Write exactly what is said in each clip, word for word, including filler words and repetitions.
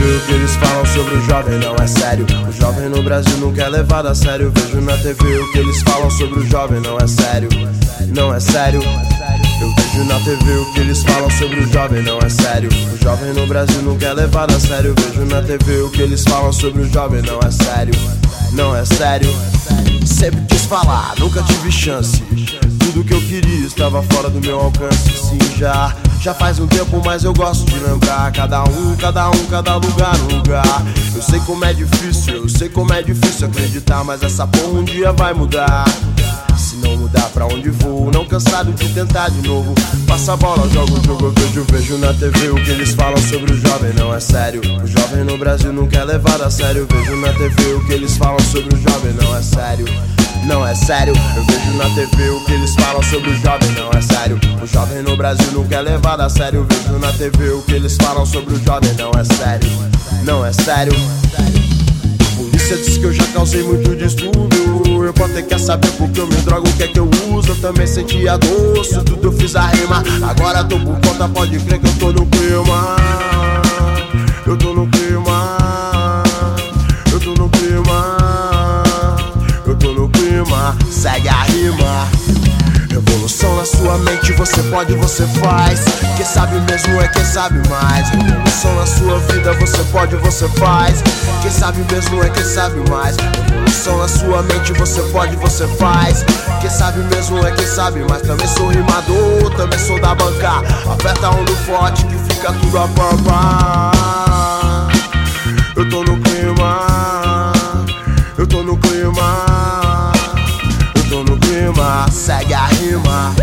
V o que eles falam sobre o jovem não é sério. O jovem no Brasil nunca é levado a sério. Vejo na T V o que eles falam sobre o jovem não é sério. Não é sério. Eu vejo na T V o que eles falam sobre o jovem não é sério. O jovem no Brasil nunca é levado a sério. Vejo na T V o que eles falam sobre o jovem não é sério. Não é sério. Sempre quis falar, nunca tive chance. Tudo que eu queria estava fora do meu alcance. Sim, já, já faz um tempo, mas eu gosto de lembrar. Cada um, cada um, cada lugar, um lugar. Eu sei como é difícil, eu sei como é difícil acreditar, mas essa porra um dia vai mudar. Se não mudar, pra onde vou? Não cansado de tentar de novo. Passa a bola, joga o jogo, eu vejo, vejo na T V o que eles falam sobre o jovem não é sério. O jovem no Brasil nunca é levado a sério. Vejo na T V o que eles falam sobre o jovem não é sério. Não é sério. Eu vejo na T V o que eles falam sobre o jovem não é sério. O jovem no Brasil nunca é levado a sério. Vejo na T V o que eles falam sobre o jovem não é sério. Não é sério. A polícia diz que eu já causei muito distúrbio. Eu posso ter que saber porque eu me drogo, o que é que eu uso. Eu também senti a dor, se tudo eu fiz a rima. Agora tô por conta, pode crer que eu tô no clima. Eu tô no clima. Eu tô no clima. Eu tô no clima. Segue a rima. Revolução na sua mente, você pode, você faz. Quem sabe mesmo é quem sabe mais. Revolução na sua vida, você pode, você faz. Quem sabe mesmo é quem sabe mais. Revolução na sua mente, você pode, você faz. Quem sabe mesmo é quem sabe mais. Também sou rimador, também sou da banca. Aperta um do forte que fica tudo a pampa. Eu tô no clima. Eu tô no clima. Eu tô no clima. Segue a rima.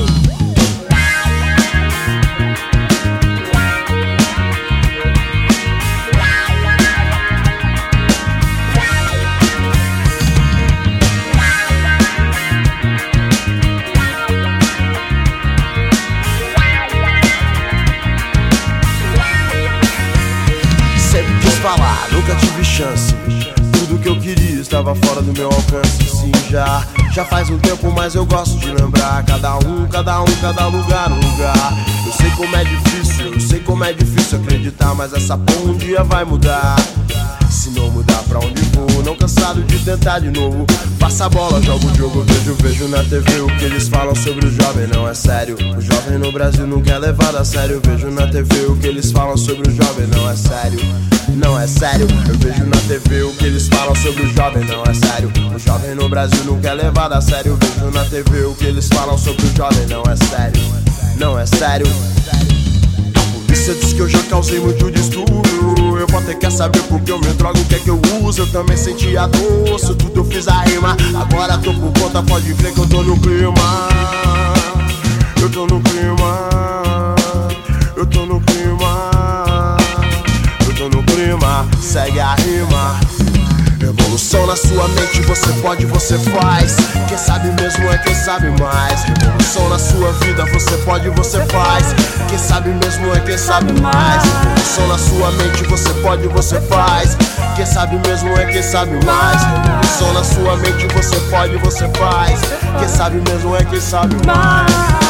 Falar, nunca tive chance. Tudo que eu queria estava fora do meu alcance. Sim, já, já faz um tempo, mas eu gosto de lembrar. Cada um, cada um, cada lugar, um lugar. Eu sei como é difícil, eu sei como é difícil acreditar, mas essa porra um dia vai mudar. Se não mudar, pra onde vou? Não cansado de tentar de novo. Passa a bola, joga o jogo, vejo, vejo na T V o que eles falam sobre o jovem não é sério. O jovem no Brasil nunca é levado a sério. Vejo na T V o que eles falam sobre o jovem não é sério. Não é sério. Eu vejo na T V o que eles falam sobre o jovem não é sério. O jovem no Brasil nunca é levado a sério. Vejo na T V o que eles falam sobre o jovem não é sério. Não é sério. A polícia diz que eu já causei muito distúrbio. Eu vou ter que saber porque eu me drogo, o que é que eu uso. Eu também senti a dor, se tudo eu fiz a rima. Agora tô por conta, pode crer que eu tô no clima. Eu tô no clima. Eu tô no clima. Eu tô no clima. Segue a rima. Revolução na sua mente, você pode, você faz. Quem sabe mesmo é quem sabe mais. Revolução na sua vida, você pode, você faz. Quem sabe mesmo é quem sabe mais. Revolução na sua mente, você pode, você faz. Quem sabe mesmo é quem sabe mais. Revolução na sua mente, você pode, você faz. Quem sabe mesmo é quem sabe mais.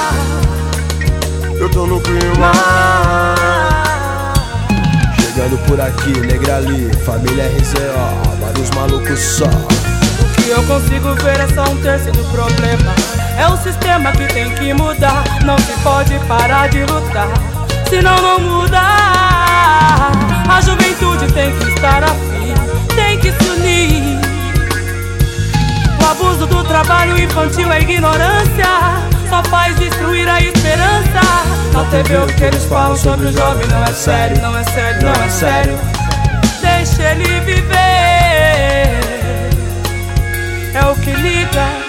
Eu tô no clima. Chegando por aqui, negra ali, família R Z O, vários malucos só. O que eu consigo ver é só um terço do problema. É o sistema que tem que mudar. Não se pode parar de lutar, senão não muda. A juventude tem que estar afim, tem que se unir. O abuso do trabalho infantil é ignorância, só faz destruir a esperança. Na T V o que eles falam sobre o jovem não é sério, não é sério, não é sério. Deixa ele viver, é o que liga.